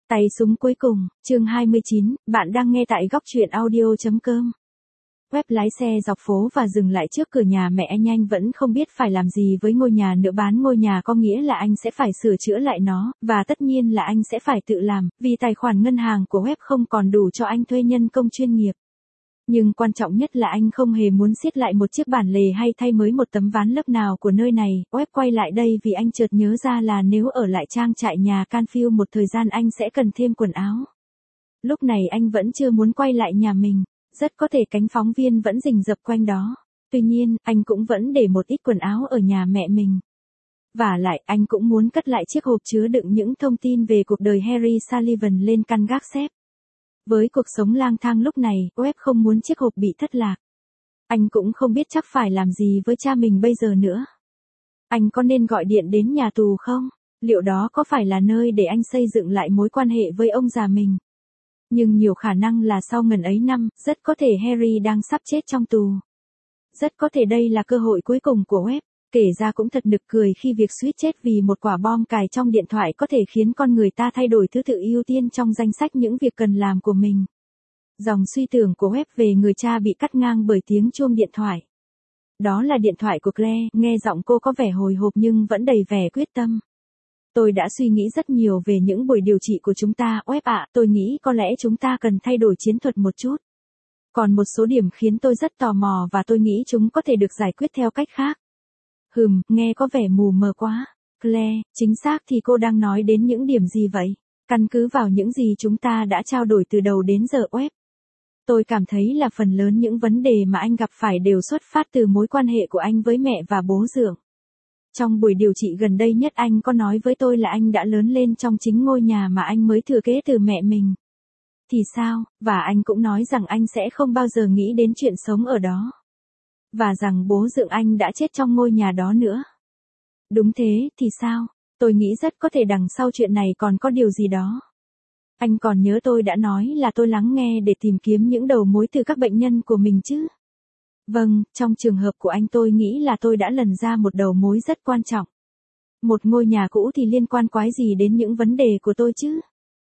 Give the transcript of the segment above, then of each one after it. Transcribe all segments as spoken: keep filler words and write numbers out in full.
Tay súng cuối cùng, chương hai mươi chín, bạn đang nghe tại góc truyện audio.com. Web lái xe dọc phố và dừng lại trước cửa nhà mẹ anh. Anh vẫn không biết phải làm gì với ngôi nhà nữa. Bán ngôi nhà có nghĩa là anh sẽ phải sửa chữa lại nó, và tất nhiên là anh sẽ phải tự làm, vì tài khoản ngân hàng của Web không còn đủ cho anh thuê nhân công chuyên nghiệp. Nhưng quan trọng nhất là anh không hề muốn siết lại một chiếc bản lề hay thay mới một tấm ván lấp nào của nơi này. Web quay lại đây vì anh chợt nhớ ra là nếu ở lại trang trại nhà Canfield một thời gian anh sẽ cần thêm quần áo. Lúc này anh vẫn chưa muốn quay lại nhà mình, rất có thể cánh phóng viên vẫn rình rập quanh đó. Tuy nhiên, anh cũng vẫn để một ít quần áo ở nhà mẹ mình. Vả lại, anh cũng muốn cất lại chiếc hộp chứa đựng những thông tin về cuộc đời Harry Sullivan lên căn gác xếp. Với cuộc sống lang thang lúc này, Web không muốn chiếc hộp bị thất lạc. Anh cũng không biết chắc phải làm gì với cha mình bây giờ nữa. Anh có nên gọi điện đến nhà tù không? Liệu đó có phải là nơi để anh xây dựng lại mối quan hệ với ông già mình? Nhưng nhiều khả năng là sau ngần ấy năm, rất có thể Harry đang sắp chết trong tù. Rất có thể đây là cơ hội cuối cùng của Web. Kể ra cũng thật nực cười khi việc suýt chết vì một quả bom cài trong điện thoại có thể khiến con người ta thay đổi thứ tự ưu tiên trong danh sách những việc cần làm của mình. Dòng suy tưởng của Web về người cha bị cắt ngang bởi tiếng chuông điện thoại. Đó là điện thoại của Claire, nghe giọng cô có vẻ hồi hộp nhưng vẫn đầy vẻ quyết tâm. Tôi đã suy nghĩ rất nhiều về những buổi điều trị của chúng ta, Web ạ, tôi nghĩ có lẽ chúng ta cần thay đổi chiến thuật một chút. Còn một số điểm khiến tôi rất tò mò và tôi nghĩ chúng có thể được giải quyết theo cách khác. Hừm, nghe có vẻ mù mờ quá. Claire, chính xác thì cô đang nói đến những điểm gì vậy? Căn cứ vào những gì chúng ta đã trao đổi từ đầu đến giờ, Web. Tôi cảm thấy là phần lớn những vấn đề mà anh gặp phải đều xuất phát từ mối quan hệ của anh với mẹ và bố dượng. Trong buổi điều trị gần đây nhất anh có nói với tôi là anh đã lớn lên trong chính ngôi nhà mà anh mới thừa kế từ mẹ mình. Thì sao, và anh cũng nói rằng anh sẽ không bao giờ nghĩ đến chuyện sống ở đó. Và rằng bố dượng anh đã chết trong ngôi nhà đó nữa. Đúng thế, thì sao? Tôi nghĩ rất có thể đằng sau chuyện này còn có điều gì đó. Anh còn nhớ tôi đã nói là tôi lắng nghe để tìm kiếm những đầu mối từ các bệnh nhân của mình chứ? Vâng, trong trường hợp của anh tôi nghĩ là tôi đã lần ra một đầu mối rất quan trọng. Một ngôi nhà cũ thì liên quan quái gì đến những vấn đề của tôi chứ?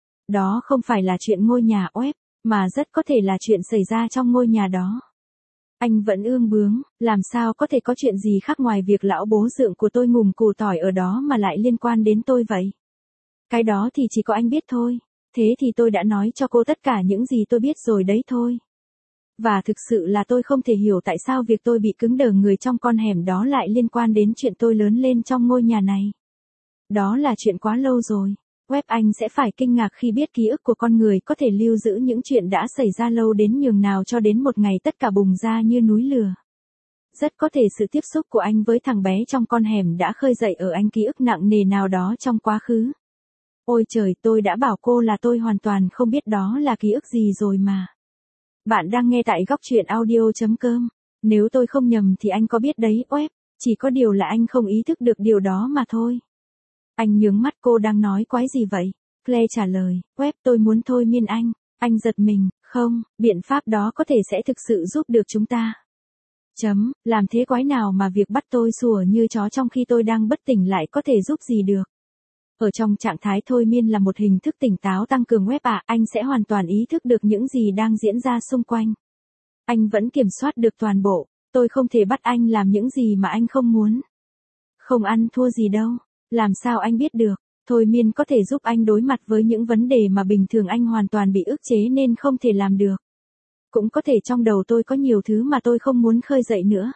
Đó không phải là chuyện ngôi nhà, Web, mà rất có thể là chuyện xảy ra trong ngôi nhà đó. Anh vẫn ương bướng, làm sao có thể có chuyện gì khác ngoài việc lão bố dượng của tôi ngùm củ tỏi ở đó mà lại liên quan đến tôi vậy? Cái đó thì chỉ có anh biết thôi. Thế thì tôi đã nói cho cô tất cả những gì tôi biết rồi đấy thôi. Và thực sự là tôi không thể hiểu tại sao việc tôi bị cứng đờ người trong con hẻm đó lại liên quan đến chuyện tôi lớn lên trong ngôi nhà này. Đó là chuyện quá lâu rồi. Web, anh sẽ phải kinh ngạc khi biết ký ức của con người có thể lưu giữ những chuyện đã xảy ra lâu đến nhường nào cho đến một ngày tất cả bùng ra như núi lửa. Rất có thể sự tiếp xúc của anh với thằng bé trong con hẻm đã khơi dậy ở anh ký ức nặng nề nào đó trong quá khứ. Ôi trời, tôi đã bảo cô là tôi hoàn toàn không biết đó là ký ức gì rồi mà. Bạn đang nghe tại góc truyện audio.com. Nếu tôi không nhầm thì anh có biết đấy, Web, chỉ có điều là anh không ý thức được điều đó mà thôi. Anh nhướng mắt, cô đang nói quái gì vậy? Claire trả lời, Web, tôi muốn thôi miên anh. Anh giật mình, không, biện pháp đó có thể sẽ thực sự giúp được chúng ta. Chấm, làm thế quái nào mà việc bắt tôi sủa như chó trong khi tôi đang bất tỉnh lại có thể giúp gì được? Ở trong trạng thái thôi miên là một hình thức tỉnh táo tăng cường, Web ạ, anh sẽ hoàn toàn ý thức được những gì đang diễn ra xung quanh. Anh vẫn kiểm soát được toàn bộ, tôi không thể bắt anh làm những gì mà anh không muốn. Không ăn thua gì đâu. Làm sao anh biết được? Thôi miên có thể giúp anh đối mặt với những vấn đề mà bình thường anh hoàn toàn bị ức chế nên không thể làm được. Cũng có thể trong đầu tôi có nhiều thứ mà tôi không muốn khơi dậy nữa.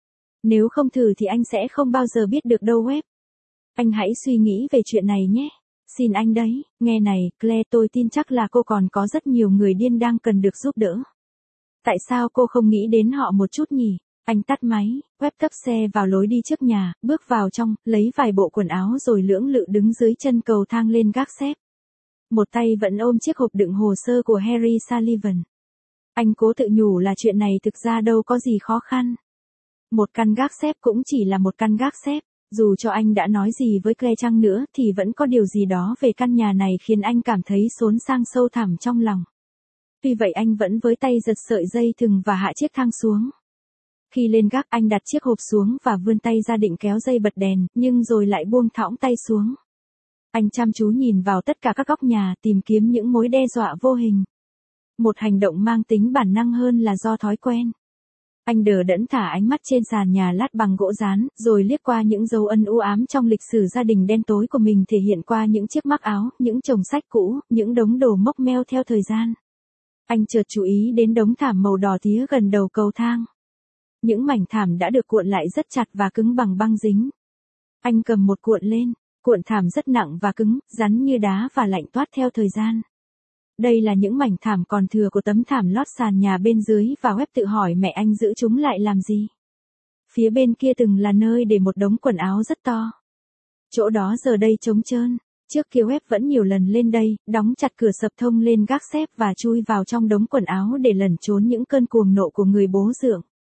Nếu không thử thì anh sẽ không bao giờ biết được đâu, Web. Anh hãy suy nghĩ về chuyện này nhé. Xin anh đấy, nghe này, Claire, tôi tin chắc là cô còn có rất nhiều người điên đang cần được giúp đỡ. Tại sao cô không nghĩ đến họ một chút nhỉ? Anh tắt máy, Web tấp xe vào lối đi trước nhà, bước vào trong, lấy vài bộ quần áo rồi lưỡng lự đứng dưới chân cầu thang lên gác xếp. Một tay vẫn ôm chiếc hộp đựng hồ sơ của Harry Sullivan. Anh cố tự nhủ là chuyện này thực ra đâu có gì khó khăn. Một căn gác xếp cũng chỉ là một căn gác xếp, dù cho anh đã nói gì với Claire chăng nữa thì vẫn có điều gì đó về căn nhà này khiến anh cảm thấy xốn sang sâu thẳm trong lòng. Tuy vậy anh vẫn với tay giật sợi dây thừng và hạ chiếc thang xuống. Khi lên gác anh đặt chiếc hộp xuống và vươn tay ra định kéo dây bật đèn, nhưng rồi lại buông thõng tay xuống. Anh chăm chú nhìn vào tất cả các góc nhà tìm kiếm những mối đe dọa vô hình. Một hành động mang tính bản năng hơn là do thói quen. Anh đờ đẫn thả ánh mắt trên sàn nhà lát bằng gỗ dán, rồi liếc qua những dấu ấn u ám trong lịch sử gia đình đen tối của mình thể hiện qua những chiếc mác áo, những chồng sách cũ, những đống đồ mốc meo theo thời gian. Anh chợt chú ý đến đống thảm màu đỏ tía gần đầu cầu thang. Những mảnh thảm đã được cuộn lại rất chặt và cứng bằng băng dính. Anh cầm một cuộn lên, cuộn thảm rất nặng và cứng, rắn như đá và lạnh toát theo thời gian. Đây là những mảnh thảm còn thừa của tấm thảm lót sàn nhà bên dưới và Webb tự hỏi mẹ anh giữ chúng lại làm gì. Phía bên kia từng là nơi để một đống quần áo rất to. Chỗ đó giờ đây trống trơn. Trước kia Webb vẫn nhiều lần lên đây, đóng chặt cửa sập thông lên gác xếp và chui vào trong đống quần áo để lẩn trốn những cơn cuồng nộ của người bố dượng.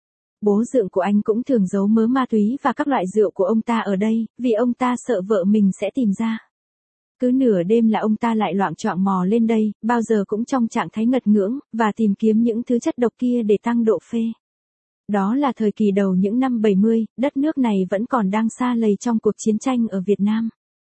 Bố dượng của anh cũng thường giấu mớ ma túy và các loại rượu của ông ta ở đây, vì ông ta sợ vợ mình sẽ tìm ra. Cứ nửa đêm là ông ta lại loạng choạng mò lên đây, bao giờ cũng trong trạng thái ngật ngưỡng, và tìm kiếm những thứ chất độc kia để tăng độ phê. Đó là thời kỳ đầu những năm bảy mươi, đất nước này vẫn còn đang sa lầy trong cuộc chiến tranh ở Việt Nam.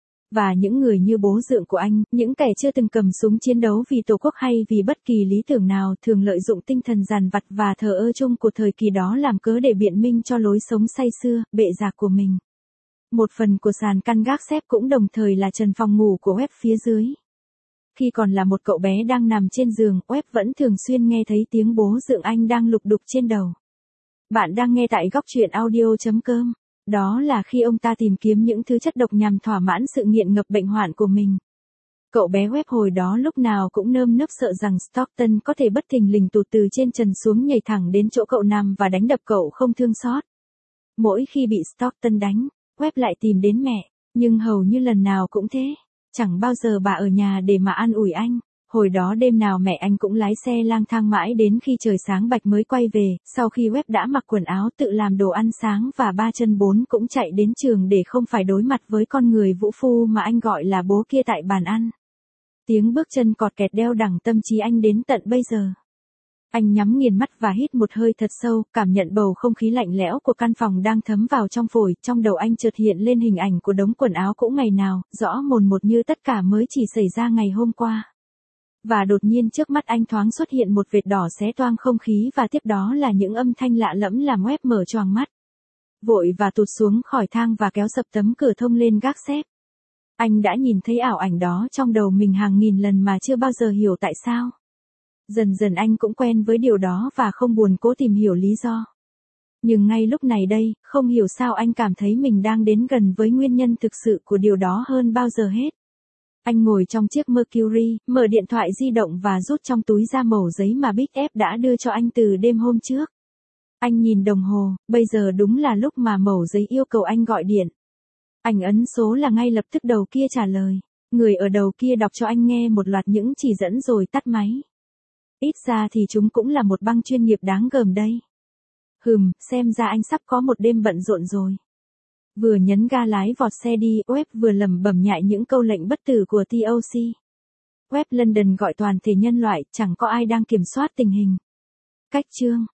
Và những người như bố dượng của anh, những kẻ chưa từng cầm súng chiến đấu vì Tổ quốc hay vì bất kỳ lý tưởng nào, thường lợi dụng tinh thần dằn vặt và thờ ơ chung của thời kỳ đó làm cớ để biện minh cho lối sống say sưa, bệ rạc của mình. Một phần của sàn căn gác xếp cũng đồng thời là trần phòng ngủ của Webb phía dưới. Khi còn là một cậu bé đang nằm trên giường, Webb vẫn thường xuyên nghe thấy tiếng bố dượng anh đang lục đục trên đầu. Bạn đang nghe tại góc truyện audio chấm com. Đó là khi ông ta tìm kiếm những thứ chất độc nhằm thỏa mãn sự nghiện ngập bệnh hoạn của mình. Cậu bé Webb hồi đó lúc nào cũng nơm nớp sợ rằng Stockton có thể bất thình lình tụt từ trên trần xuống nhảy thẳng đến chỗ cậu nằm và đánh đập cậu không thương xót. Mỗi khi bị Stockton đánh, Webb lại tìm đến mẹ, nhưng hầu như lần nào cũng thế. Chẳng bao giờ bà ở nhà để mà an ủi anh. Hồi đó đêm nào mẹ anh cũng lái xe lang thang mãi đến khi trời sáng bạch mới quay về, sau khi Webb đã mặc quần áo tự làm đồ ăn sáng và ba chân bốn cũng chạy đến trường để không phải đối mặt với con người vũ phu mà anh gọi là bố kia tại bàn ăn. Tiếng bước chân cọt kẹt đeo đẳng tâm trí anh đến tận bây giờ. Anh nhắm nghiền mắt và hít một hơi thật sâu, cảm nhận bầu không khí lạnh lẽo của căn phòng đang thấm vào trong phổi, trong đầu anh chợt hiện lên hình ảnh của đống quần áo cũ ngày nào, rõ mồn một như tất cả mới chỉ xảy ra ngày hôm qua. Và đột nhiên trước mắt anh thoáng xuất hiện một vệt đỏ xé toang không khí và tiếp đó là những âm thanh lạ lẫm làm Webb mở choàng mắt. Vội và tụt xuống khỏi thang và kéo sập tấm cửa thông lên gác xếp. Anh đã nhìn thấy ảo ảnh đó trong đầu mình hàng nghìn lần mà chưa bao giờ hiểu tại sao. Dần dần anh cũng quen với điều đó và không buồn cố tìm hiểu lý do. Nhưng ngay lúc này đây, không hiểu sao anh cảm thấy mình đang đến gần với nguyên nhân thực sự của điều đó hơn bao giờ hết. Anh ngồi trong chiếc Mercury, mở điện thoại di động và rút trong túi ra mẩu giấy mà Big F đã đưa cho anh từ đêm hôm trước. Anh nhìn đồng hồ, bây giờ đúng là lúc mà mẩu giấy yêu cầu anh gọi điện. Anh ấn số là ngay lập tức đầu kia trả lời. Người ở đầu kia đọc cho anh nghe một loạt những chỉ dẫn rồi tắt máy. Ít ra thì chúng cũng là một băng chuyên nghiệp đáng gờm đây. Hừm, xem ra anh sắp có một đêm bận rộn rồi. Vừa nhấn ga lái vọt xe đi, Webb vừa lẩm bẩm nhại những câu lệnh bất tử của tê o xê. Webb London gọi toàn thể nhân loại, chẳng có ai đang kiểm soát tình hình. Cách chương